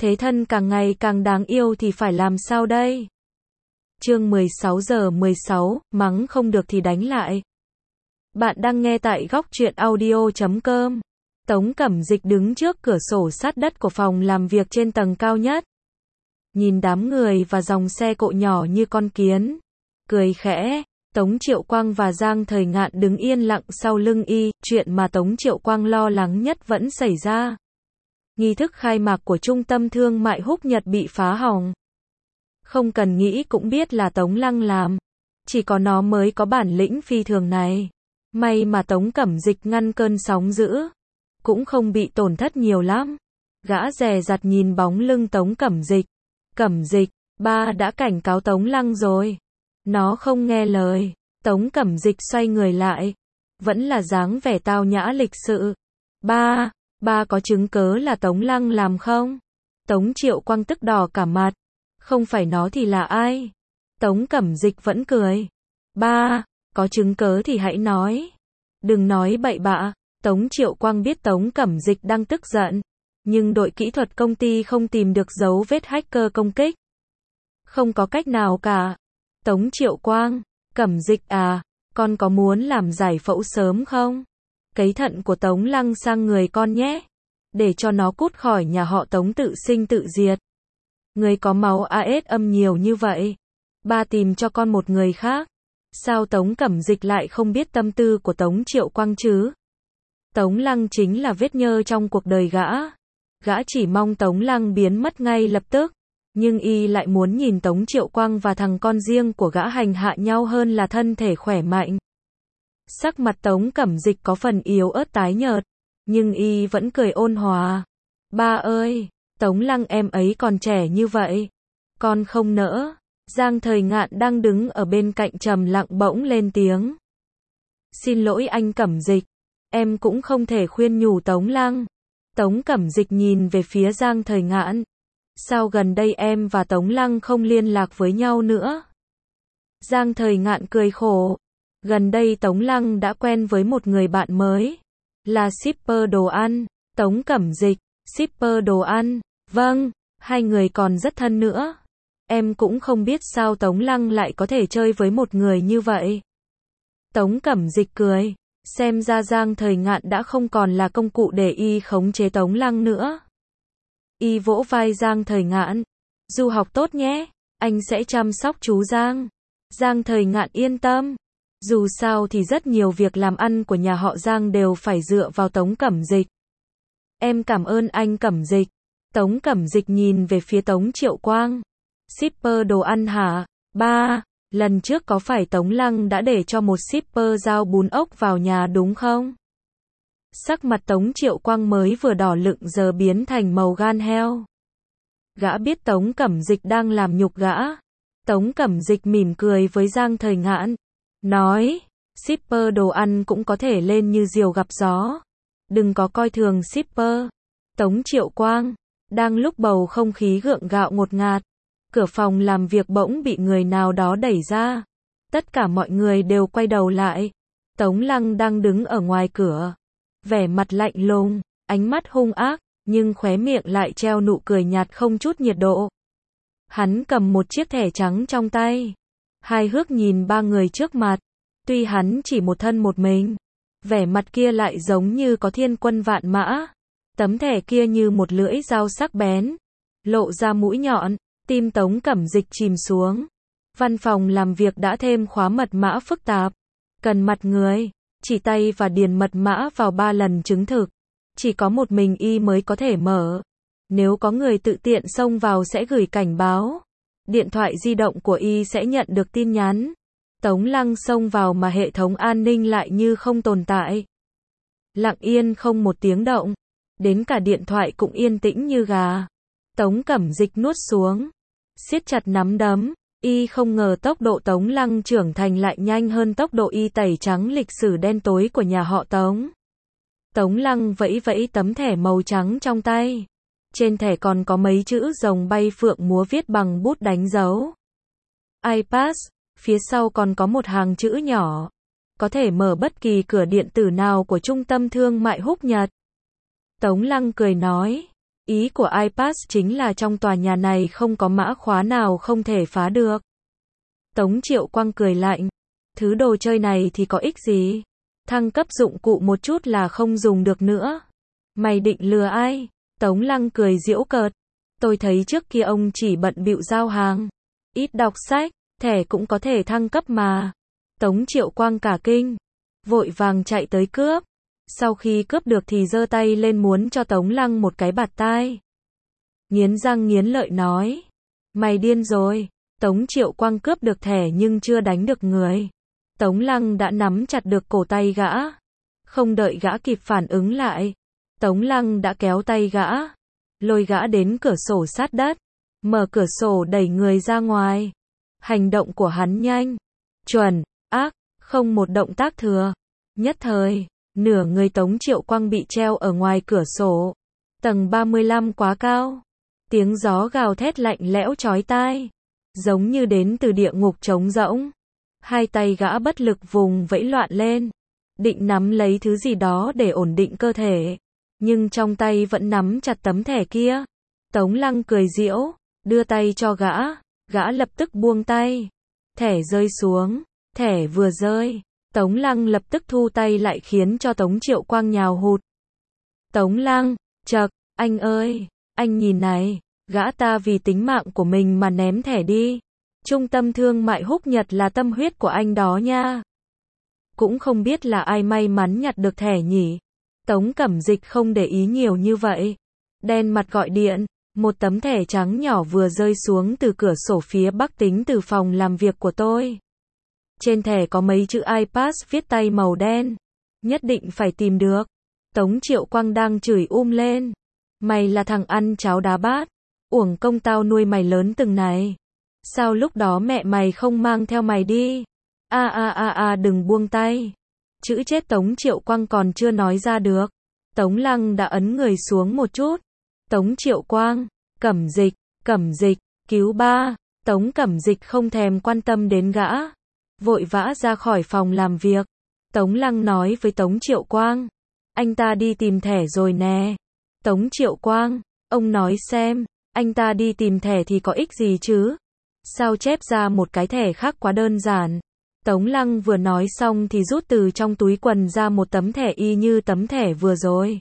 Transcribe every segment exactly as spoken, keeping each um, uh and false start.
Thế thân càng ngày càng đáng yêu thì phải làm sao đây? Chương mười sáu giờ mười sáu, mắng không được thì đánh lại. Bạn đang nghe tại góc truyện audio chấm com. Tống Cẩm Dịch đứng trước cửa sổ sát đất của phòng làm việc trên tầng cao nhất. Nhìn đám người và dòng xe cộ nhỏ như con kiến. Cười khẽ, Tống Triệu Quang và Giang Thời Ngạn đứng yên lặng sau lưng y, chuyện mà Tống Triệu Quang lo lắng nhất vẫn xảy ra. Nghi thức khai mạc của Trung tâm Thương mại Húc Nhật bị phá hỏng. Không cần nghĩ cũng biết là Tống Lăng làm. Chỉ có nó mới có bản lĩnh phi thường này. May mà Tống Cẩm Dịch ngăn cơn sóng dữ. Cũng không bị tổn thất nhiều lắm. Gã dè dặt nhìn bóng lưng Tống Cẩm Dịch. Cẩm Dịch, ba đã cảnh cáo Tống Lăng rồi. Nó không nghe lời. Tống Cẩm Dịch xoay người lại. Vẫn là dáng vẻ tao nhã lịch sự. Ba, ba có chứng cớ là Tống Lăng làm không? Tống Triệu Quang tức đỏ cả mặt. Không phải nó thì là ai? Tống Cẩm Dịch vẫn cười. Ba, có chứng cớ thì hãy nói. Đừng nói bậy bạ. Tống Triệu Quang biết Tống Cẩm Dịch đang tức giận. Nhưng đội kỹ thuật công ty không tìm được dấu vết hacker công kích. Không có cách nào cả. Tống Triệu Quang, Cẩm Dịch à, con có muốn làm giải phẫu sớm không? Cấy thận của Tống Lăng sang người con nhé. Để cho nó cút khỏi nhà họ Tống tự sinh tự diệt. Người có máu a ét âm nhiều như vậy. Ba tìm cho con một người khác. Sao Tống Cẩm Dịch lại không biết tâm tư của Tống Triệu Quang chứ? Tống Lăng chính là vết nhơ trong cuộc đời gã. Gã chỉ mong Tống Lăng biến mất ngay lập tức. Nhưng y lại muốn nhìn Tống Triệu Quang và thằng con riêng của gã hành hạ nhau hơn là thân thể khỏe mạnh. Sắc mặt Tống Cẩm Dịch có phần yếu ớt tái nhợt. Nhưng y vẫn cười ôn hòa. Ba ơi, Tống Lăng em ấy còn trẻ như vậy. Con không nỡ. Giang Thời Ngạn đang đứng ở bên cạnh trầm lặng bỗng lên tiếng. Xin lỗi anh Cẩm Dịch. Em cũng không thể khuyên nhủ Tống Lăng. Tống Cẩm Dịch nhìn về phía Giang Thời Ngạn. Sao gần đây em và Tống Lăng không liên lạc với nhau nữa? Giang Thời Ngạn cười khổ. Gần đây Tống Lăng đã quen với một người bạn mới. Là shipper đồ ăn. Tống Cẩm Dịch, shipper đồ ăn. Vâng, hai người còn rất thân nữa. Em cũng không biết sao Tống Lăng lại có thể chơi với một người như vậy. Tống Cẩm Dịch cười. Xem ra Giang Thời Ngạn đã không còn là công cụ để y khống chế Tống Lăng nữa. Y vỗ vai Giang Thời Ngạn. Du học tốt nhé, anh sẽ chăm sóc chú Giang. Giang Thời Ngạn yên tâm. Dù sao thì rất nhiều việc làm ăn của nhà họ Giang đều phải dựa vào Tống Cẩm Dịch. Em cảm ơn anh Cẩm Dịch. Tống Cẩm Dịch nhìn về phía Tống Triệu Quang. Shipper đồ ăn hả? Ba, lần trước có phải Tống Lăng đã để cho một shipper giao bún ốc vào nhà đúng không? Sắc mặt Tống Triệu Quang mới vừa đỏ lựng giờ biến thành màu gan heo. Gã biết Tống Cẩm Dịch đang làm nhục gã. Tống Cẩm Dịch mỉm cười với Giang Thời Ngạn. Nói, shipper đồ ăn cũng có thể lên như diều gặp gió. Đừng có coi thường shipper. Tống Triệu Quang, đang lúc bầu không khí gượng gạo ngột ngạt. Cửa phòng làm việc bỗng bị người nào đó đẩy ra. Tất cả mọi người đều quay đầu lại. Tống Lăng đang đứng ở ngoài cửa. Vẻ mặt lạnh lùng, ánh mắt hung ác, nhưng khóe miệng lại treo nụ cười nhạt không chút nhiệt độ. Hắn cầm một chiếc thẻ trắng trong tay. Hai hước nhìn ba người trước mặt. Tuy hắn chỉ một thân một mình. Vẻ mặt kia lại giống như có thiên quân vạn mã. Tấm thẻ kia như một lưỡi dao sắc bén. Lộ ra mũi nhọn. Tim Tống Cẩm Dịch chìm xuống. Văn phòng làm việc đã thêm khóa mật mã phức tạp. Cần mặt người. Chỉ tay và điền mật mã vào ba lần chứng thực. Chỉ có một mình y mới có thể mở. Nếu có người tự tiện xông vào sẽ gửi cảnh báo. Điện thoại di động của y sẽ nhận được tin nhắn. Tống Lăng xông vào mà hệ thống an ninh lại như không tồn tại. Lặng yên không một tiếng động. Đến cả điện thoại cũng yên tĩnh như gà. Tống Cẩm Dịch nuốt xuống. Siết chặt nắm đấm. Y không ngờ tốc độ Tống Lăng trưởng thành lại nhanh hơn tốc độ y tẩy trắng lịch sử đen tối của nhà họ Tống. Tống Lăng vẫy vẫy tấm thẻ màu trắng trong tay. Trên thẻ còn có mấy chữ rồng bay phượng múa viết bằng bút đánh dấu. I pass, phía sau còn có một hàng chữ nhỏ. Có thể mở bất kỳ cửa điện tử nào của Trung tâm Thương mại Húc Nhật. Tống Lăng cười nói. Ý của iPass chính là trong tòa nhà này không có mã khóa nào không thể phá được. Tống Triệu Quang cười lạnh. Thứ đồ chơi này thì có ích gì? Thăng cấp dụng cụ một chút là không dùng được nữa. Mày định lừa ai? Tống Lăng cười giễu cợt. Tôi thấy trước kia ông chỉ bận bịu giao hàng. Ít đọc sách, thẻ cũng có thể thăng cấp mà. Tống Triệu Quang cả kinh. Vội vàng chạy tới cướp. Sau khi cướp được thì giơ tay lên muốn cho Tống Lăng một cái bạt tai. Nghiến răng nghiến lợi nói. Mày điên rồi. Tống Triệu Quang cướp được thẻ nhưng chưa đánh được người. Tống Lăng đã nắm chặt được cổ tay gã. Không đợi gã kịp phản ứng lại. Tống Lăng đã kéo tay gã. Lôi gã đến cửa sổ sát đất. Mở cửa sổ đẩy người ra ngoài. Hành động của hắn nhanh. Chuẩn, ác, không một động tác thừa. Nhất thời, nửa người Tống Triệu Quang bị treo ở ngoài cửa sổ. Tầng ba mươi lăm quá cao. Tiếng gió gào thét lạnh lẽo chói tai. Giống như đến từ địa ngục trống rỗng. Hai tay gã bất lực vùng vẫy loạn lên. Định nắm lấy thứ gì đó để ổn định cơ thể. Nhưng trong tay vẫn nắm chặt tấm thẻ kia. Tống Lăng cười giễu, đưa tay cho gã. Gã lập tức buông tay. Thẻ rơi xuống. Thẻ vừa rơi. Tống Lăng lập tức thu tay lại khiến cho Tống Triệu Quang nhào hụt. Tống Lăng, chậc, anh ơi, anh nhìn này, gã ta vì tính mạng của mình mà ném thẻ đi. Trung tâm thương mại Húc Nhật là tâm huyết của anh đó nha. Cũng không biết là ai may mắn nhặt được thẻ nhỉ. Tống Cẩm Dịch không để ý nhiều như vậy. Đen mặt gọi điện, một tấm thẻ trắng nhỏ vừa rơi xuống từ cửa sổ phía bắc tính từ phòng làm việc của tôi. Trên thẻ có mấy chữ iPass viết tay màu đen. Nhất định phải tìm được. Tống Triệu Quang đang chửi um lên. Mày là thằng ăn cháo đá bát. Uổng công tao nuôi mày lớn từng này. Sao lúc đó mẹ mày không mang theo mày đi? A a a a đừng buông tay. Chữ chết Tống Triệu Quang còn chưa nói ra được. Tống Lăng đã ấn người xuống một chút. Tống Triệu Quang, Cẩm Dịch, Cẩm Dịch, cứu ba. Tống Cẩm Dịch không thèm quan tâm đến gã. Vội vã ra khỏi phòng làm việc. Tống Lăng nói với Tống Triệu Quang. Anh ta đi tìm thẻ rồi nè. Tống Triệu Quang, ông nói xem, anh ta đi tìm thẻ thì có ích gì chứ? Sao chép ra một cái thẻ khác quá đơn giản. Tống Lăng vừa nói xong thì rút từ trong túi quần ra một tấm thẻ y như tấm thẻ vừa rồi.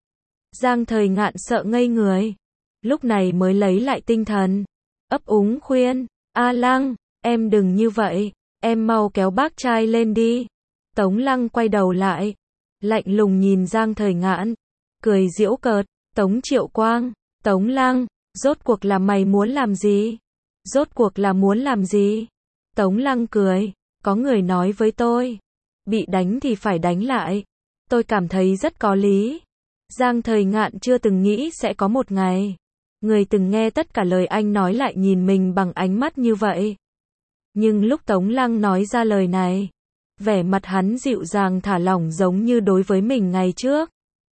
Giang Thời Ngạn sợ ngây người. Lúc này mới lấy lại tinh thần. Ấp úng khuyên. A Lăng, em đừng như vậy. Em mau kéo bác trai lên đi. Tống Lăng quay đầu lại. Lạnh lùng nhìn Giang Thời Ngạn. Cười giễu cợt. Tống Triệu Quang. Tống Lăng, rốt cuộc là mày muốn làm gì? Rốt cuộc là muốn làm gì? Tống Lăng cười. Có người nói với tôi. Bị đánh thì phải đánh lại. Tôi cảm thấy rất có lý. Giang Thời Ngạn chưa từng nghĩ sẽ có một ngày. Người từng nghe tất cả lời anh nói lại nhìn mình bằng ánh mắt như vậy. Nhưng lúc Tống Lăng nói ra lời này, vẻ mặt hắn dịu dàng thả lỏng giống như đối với mình ngày trước.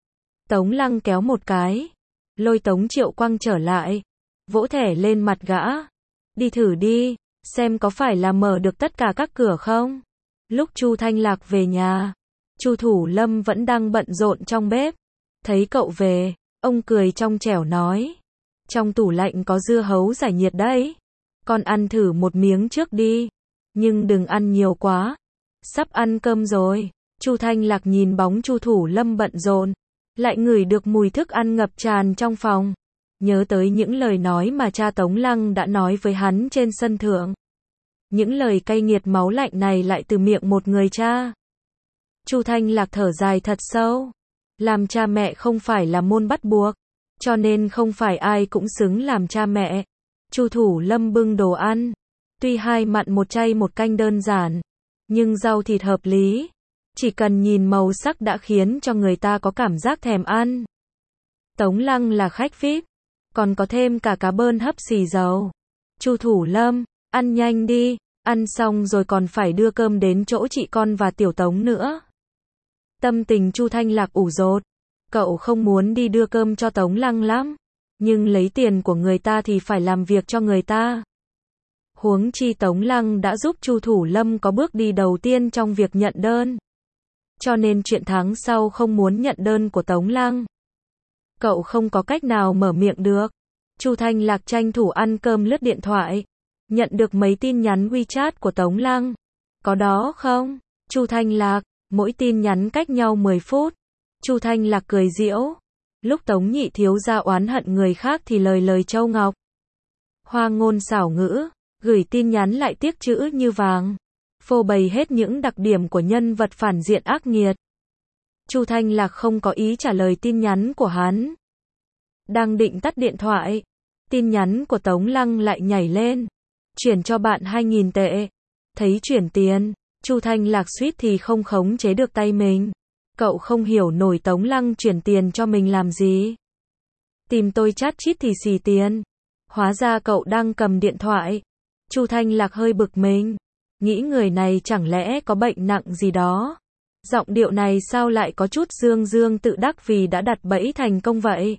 Tống Lăng kéo một cái, lôi Tống Triệu Quang trở lại, vỗ thẻ lên mặt gã. Đi thử đi, xem có phải là mở được tất cả các cửa không? Lúc Chu Thanh Lạc về nhà, Chu Thủ Lâm vẫn đang bận rộn trong bếp. Thấy cậu về, ông cười trong trẻo nói. Trong tủ lạnh có dưa hấu giải nhiệt đấy. Con ăn thử một miếng trước đi. Nhưng đừng ăn nhiều quá. Sắp ăn cơm rồi. Chu Thanh Lạc nhìn bóng Chu Thủ Lâm bận rộn. Lại ngửi được mùi thức ăn ngập tràn trong phòng. Nhớ tới những lời nói mà cha Tống Lăng đã nói với hắn trên sân thượng. Những lời cay nghiệt máu lạnh này lại từ miệng một người cha. Chu Thanh Lạc thở dài thật sâu. Làm cha mẹ không phải là môn bắt buộc. Cho nên không phải ai cũng xứng làm cha mẹ. Chu Thủ Lâm bưng đồ ăn. Tuy hai mặn một chay một canh đơn giản. Nhưng rau thịt hợp lý. Chỉ cần nhìn màu sắc đã khiến cho người ta có cảm giác thèm ăn. Tống Lăng là khách vi ai pi. Còn có thêm cả cá bơn hấp xì dầu. Chu Thủ Lâm, ăn nhanh đi. Ăn xong rồi còn phải đưa cơm đến chỗ chị con và Tiểu Tống nữa. Tâm tình Chu Thanh Lạc ủ rột. Cậu không muốn đi đưa cơm cho Tống Lăng lắm. Nhưng lấy tiền của người ta thì phải làm việc cho người ta. Huống chi Tống Lăng đã giúp Chu Thủ Lâm có bước đi đầu tiên trong việc nhận đơn. Cho nên chuyện tháng sau không muốn nhận đơn của Tống Lăng. Cậu không có cách nào mở miệng được. Chu Thanh Lạc tranh thủ ăn cơm lướt điện thoại. Nhận được mấy tin nhắn WeChat của Tống Lăng. Có đó không? Chu Thanh Lạc, mỗi tin nhắn cách nhau mười phút. Chu Thanh Lạc cười giễu. Lúc Tống Nhị thiếu gia oán hận người khác thì lời lời châu ngọc. Hoa ngôn xảo ngữ, gửi tin nhắn lại tiếc chữ như vàng. Phô bày hết những đặc điểm của nhân vật phản diện ác nghiệt. Chu Thanh Lạc không có ý trả lời tin nhắn của hắn. Đang định tắt điện thoại, tin nhắn của Tống Lăng lại nhảy lên. Chuyển cho bạn hai nghìn tệ. Thấy chuyển tiền, Chu Thanh Lạc suýt thì không khống chế được tay mình. Cậu không hiểu nổi Tống Lăng chuyển tiền cho mình làm gì. Tìm tôi chát chít thì xì tiền. Hóa ra cậu đang cầm điện thoại. Chu Thanh Lạc hơi bực mình. Nghĩ người này chẳng lẽ có bệnh nặng gì đó. Giọng điệu này sao lại có chút dương dương tự đắc vì đã đặt bẫy thành công vậy.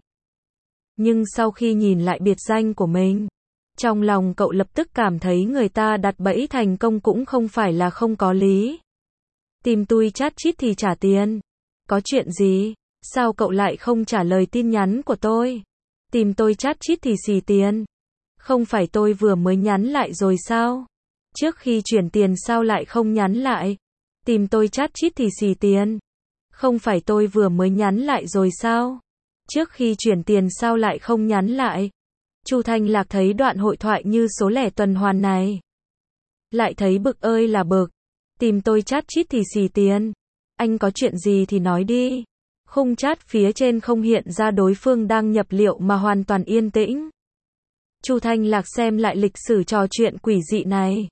Nhưng sau khi nhìn lại biệt danh của mình, trong lòng cậu lập tức cảm thấy người ta đặt bẫy thành công cũng không phải là không có lý. Tìm tôi chát chít thì trả tiền. Có chuyện gì? Sao cậu lại không trả lời tin nhắn của tôi? Tìm tôi chát chít thì xì tiền. Không phải tôi vừa mới nhắn lại rồi sao? Trước khi chuyển tiền sao lại không nhắn lại? Tìm tôi chát chít thì xì tiền. Không phải tôi vừa mới nhắn lại rồi sao? Trước khi chuyển tiền sao lại không nhắn lại? Chu Thanh Lạc thấy đoạn hội thoại như số lẻ tuần hoàn này. Lại thấy bực ơi là bực. Tìm tôi chát chít thì xì tiền. Anh có chuyện gì thì nói đi. Khung chat phía trên không hiện ra đối phương đang nhập liệu mà hoàn toàn yên tĩnh. Chu Thanh Lạc xem lại lịch sử trò chuyện quỷ dị này.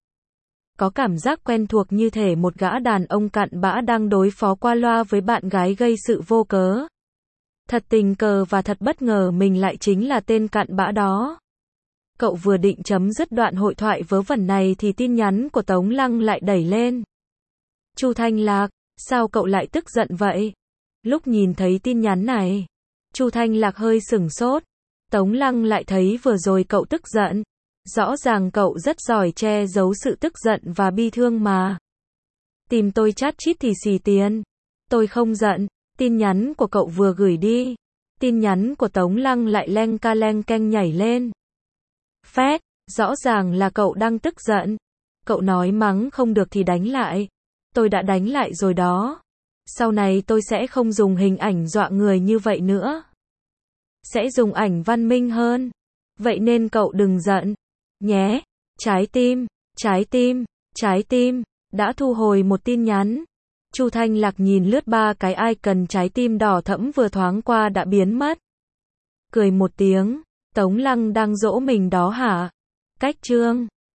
Có cảm giác quen thuộc như thể một gã đàn ông cặn bã đang đối phó qua loa với bạn gái gây sự vô cớ. Thật tình cờ và thật bất ngờ mình lại chính là tên cặn bã đó. Cậu vừa định chấm dứt đoạn hội thoại vớ vẩn này thì tin nhắn của Tống Lăng lại đẩy lên. Chu Thanh Lạc, sao cậu lại tức giận vậy? Lúc nhìn thấy tin nhắn này, Chu Thanh Lạc hơi sửng sốt. Tống Lăng lại thấy vừa rồi cậu tức giận. Rõ ràng cậu rất giỏi che giấu sự tức giận và bi thương mà. Tìm tôi chát chít thì xì tiền. Tôi không giận. Tin nhắn của cậu vừa gửi đi. Tin nhắn của Tống Lăng lại leng ca leng keng nhảy lên. Phét, rõ ràng là cậu đang tức giận. Cậu nói mắng không được thì đánh lại. Tôi đã đánh lại rồi đó. Sau này tôi sẽ không dùng hình ảnh dọa người như vậy nữa. Sẽ dùng ảnh văn minh hơn. Vậy nên cậu đừng giận. Nhé. Trái tim, trái tim, trái tim. Đã thu hồi một tin nhắn. Chu Thanh Lạc nhìn lướt ba cái icon trái tim đỏ thẫm vừa thoáng qua đã biến mất. Cười một tiếng. Tống Lăng đang dỗ mình đó hả? Cách chương.